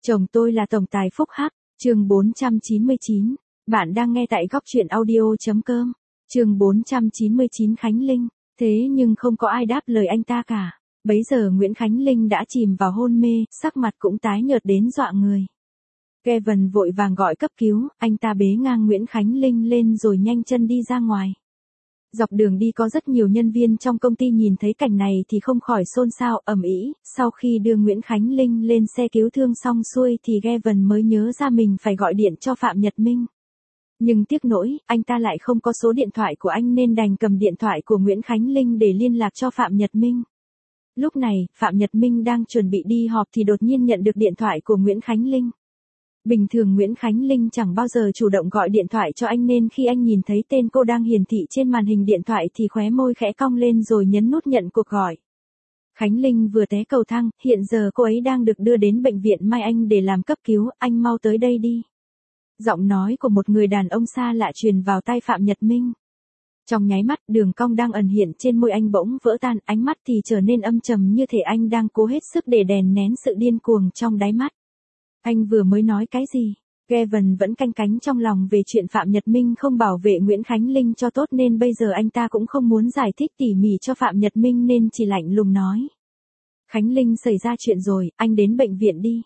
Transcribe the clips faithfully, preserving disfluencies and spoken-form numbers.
Chồng tôi là tổng tài phúc hắc, chương bốn trăm chín mươi chín. Bạn đang nghe tại góc truyện audio.com. Chương bốn trăm chín mươi chín Khánh Linh, thế nhưng không có ai đáp lời anh ta cả. Bấy giờ Nguyễn Khánh Linh đã chìm vào hôn mê, sắc mặt cũng tái nhợt đến dọa người. Kevin vội vàng gọi cấp cứu, anh ta bế ngang Nguyễn Khánh Linh lên rồi nhanh chân đi ra ngoài. Dọc đường đi có rất nhiều nhân viên trong công ty nhìn thấy cảnh này thì không khỏi xôn xao ầm ĩ. Sau khi đưa Nguyễn Khánh Linh lên xe cứu thương xong xuôi thì Kevin mới nhớ ra mình phải gọi điện cho Phạm Nhật Minh. Nhưng tiếc nỗi, anh ta lại không có số điện thoại của anh nên đành cầm điện thoại của Nguyễn Khánh Linh để liên lạc cho Phạm Nhật Minh. Lúc này, Phạm Nhật Minh đang chuẩn bị đi họp thì đột nhiên nhận được điện thoại của Nguyễn Khánh Linh. Bình thường Nguyễn Khánh Linh chẳng bao giờ chủ động gọi điện thoại cho anh nên khi anh nhìn thấy tên cô đang hiển thị trên màn hình điện thoại thì khóe môi khẽ cong lên rồi nhấn nút nhận cuộc gọi. Khánh Linh vừa té cầu thang, hiện giờ cô ấy đang được đưa đến bệnh viện Mai Anh để làm cấp cứu, anh mau tới đây đi. Giọng nói của một người đàn ông xa lạ truyền vào tai Phạm Nhật Minh. Trong nháy mắt, đường cong đang ẩn hiện trên môi anh bỗng vỡ tan, ánh mắt thì trở nên âm trầm như thể anh đang cố hết sức để đè nén sự điên cuồng trong đáy mắt. Anh vừa mới nói cái gì? Kevin vẫn canh cánh trong lòng về chuyện Phạm Nhật Minh không bảo vệ Nguyễn Khánh Linh cho tốt nên bây giờ anh ta cũng không muốn giải thích tỉ mỉ cho Phạm Nhật Minh nên chỉ lạnh lùng nói. Khánh Linh xảy ra chuyện rồi, anh đến bệnh viện đi.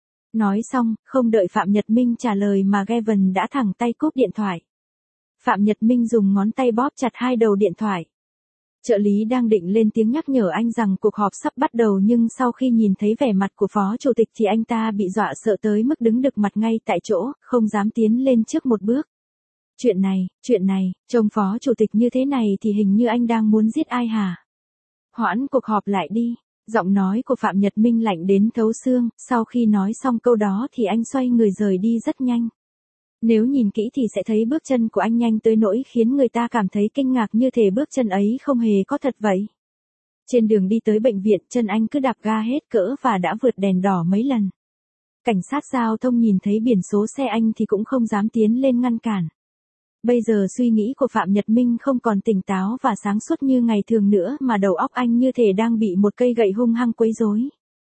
Nói xong, không đợi Phạm Nhật Minh trả lời mà Kevin đã thẳng tay cúp điện thoại. Phạm Nhật Minh dùng ngón tay bóp chặt hai đầu điện thoại. Trợ lý đang định lên tiếng nhắc nhở anh rằng cuộc họp sắp bắt đầu nhưng sau khi nhìn thấy vẻ mặt của phó chủ tịch thì anh ta bị dọa sợ tới mức đứng đực mặt ngay tại chỗ, không dám tiến lên trước một bước. Chuyện này, chuyện này, trông phó chủ tịch như thế này thì hình như anh đang muốn giết ai hả? Hoãn cuộc họp lại đi. Giọng nói của Phạm Nhật Minh lạnh đến thấu xương, sau khi nói xong câu đó thì anh xoay người rời đi rất nhanh. Nếu nhìn kỹ thì sẽ thấy bước chân của anh nhanh tới nỗi khiến người ta cảm thấy kinh ngạc như thể bước chân ấy không hề có thật vậy. Trên đường đi tới bệnh viện, chân anh cứ đạp ga hết cỡ và đã vượt đèn đỏ mấy lần. Cảnh sát giao thông nhìn thấy biển số xe anh thì cũng không dám tiến lên ngăn cản. Bây giờ suy nghĩ của Phạm Nhật Minh không còn tỉnh táo và sáng suốt như ngày thường nữa mà đầu óc anh như thể đang bị một cây gậy hung hăng quấy rối.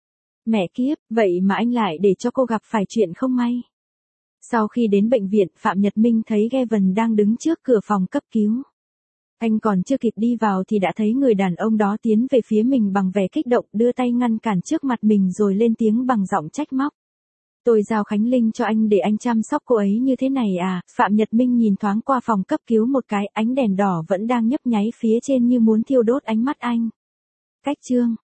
Mẹ kiếp, vậy mà anh lại để cho cô gặp phải chuyện không may. Sau khi đến bệnh viện, Phạm Nhật Minh thấy Kevin đang đứng trước cửa phòng cấp cứu. Anh còn chưa kịp đi vào thì đã thấy người đàn ông đó tiến về phía mình bằng vẻ kích động, đưa tay ngăn cản trước mặt mình rồi lên tiếng bằng giọng trách móc. Tôi giao Khánh Linh cho anh để anh chăm sóc cô ấy như thế này à? Phạm Nhật Minh nhìn thoáng qua phòng cấp cứu một cái, ánh đèn đỏ vẫn đang nhấp nháy phía trên như muốn thiêu đốt ánh mắt anh. Cách chương